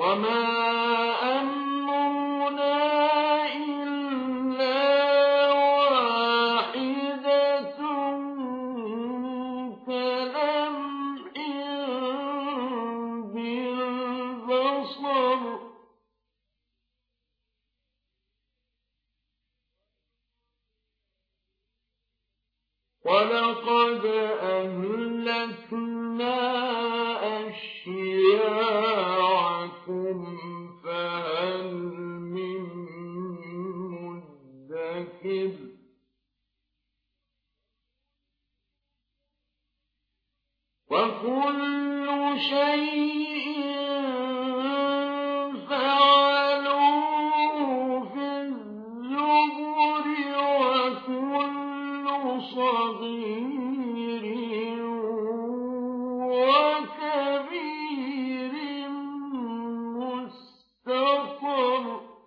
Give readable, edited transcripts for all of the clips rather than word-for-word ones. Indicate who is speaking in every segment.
Speaker 1: وما أمرنا إلا واحدة كلمح بالبصر ولقد أهلكنا أشياعكم فهل من مدكر وكل شيء فعلوه في الزبر وكل صغير وكبير مستطر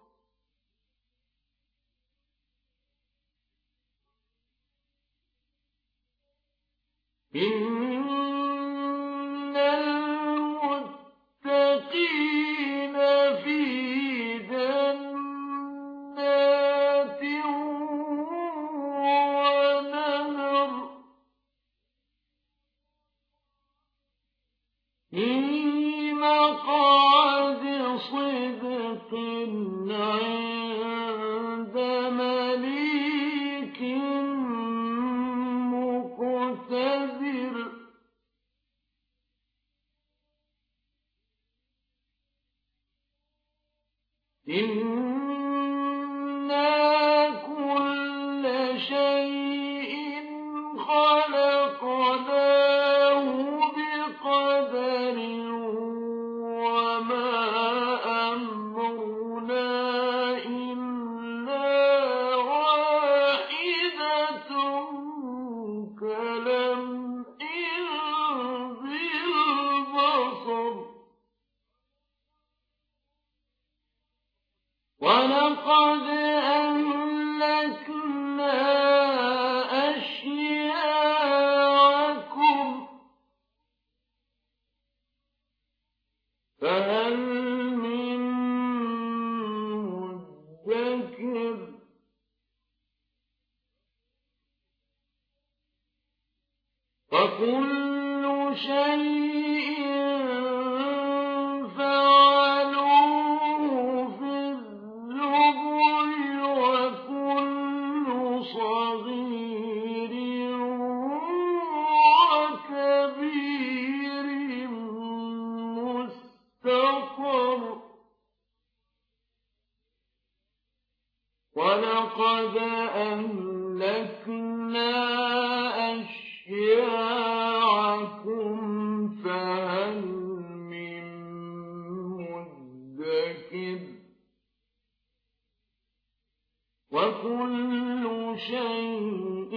Speaker 1: إن المتقين في جنات ونهر في مقعد صدق عند مليك مقتدر إنا كل شيء خلقناه بقدر وما أمرنا إلا واحدة كلمح بالبصر ولقد أهلكنا أشياعكم فهل من مدكر وكل شيء فعلوه في الزبر وكل صغير وكبير مستطر ولقد أهلكنا أشياعكم فهل من مدكر وكل شيء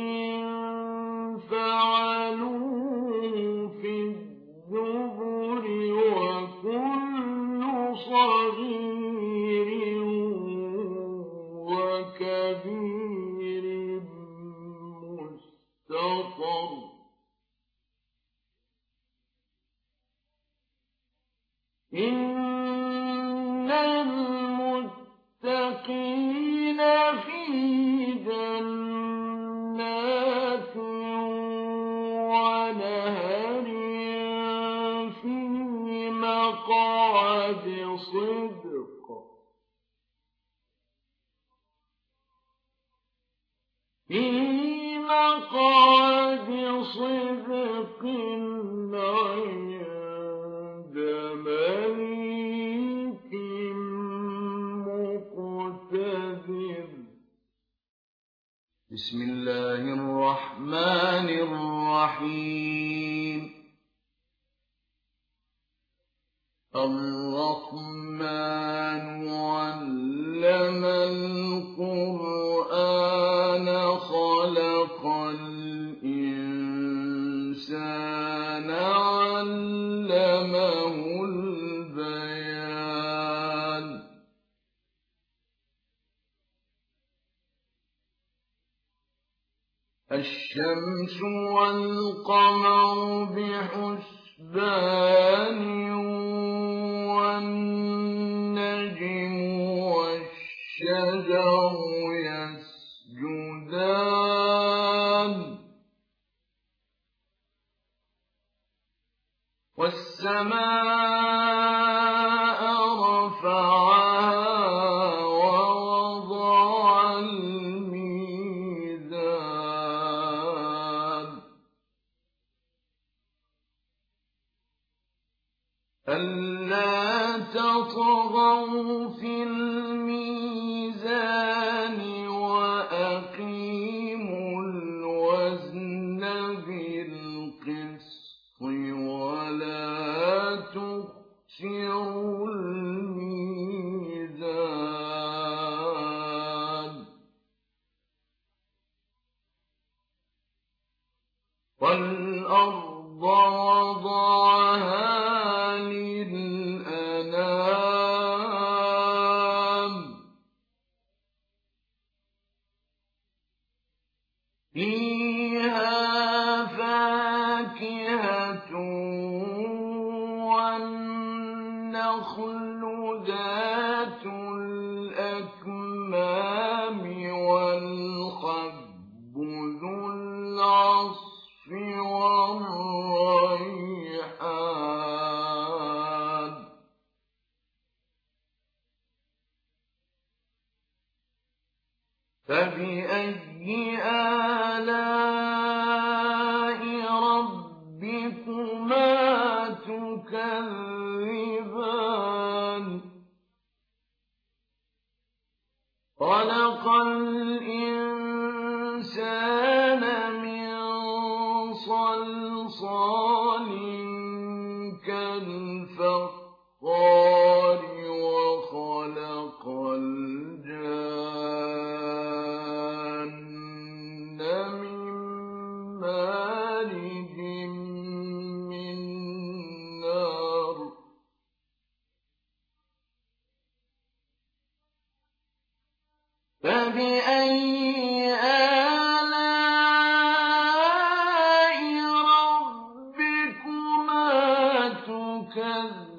Speaker 1: فعلوه في الزبر وكل صغير وكبير مستطر إن المتقين في جنات ونهر في مقعد صدق في مقعد صدق عند مليك مقتدر بسم الله الرحمن الرحيم الرحمن علم القرآن خلق الإنسان علمه البيان الشمس والقمر بحسبان والنجم والسماء رفعها ووضع الميزان ألا تطغوا في الميزان وأقيموا الوزن بالقسط ولا تخسروا الميزان والأرض وضعها للأنام فيها فاكهة والنخل ذات الأكمام والحب ذو العصف والريحان فبأي آلاء ربكما تكذبان خلق الإنسان من صلصال كالفخار وخلق الجان من مارج من نار فبأي آلاء ربكما تكذبان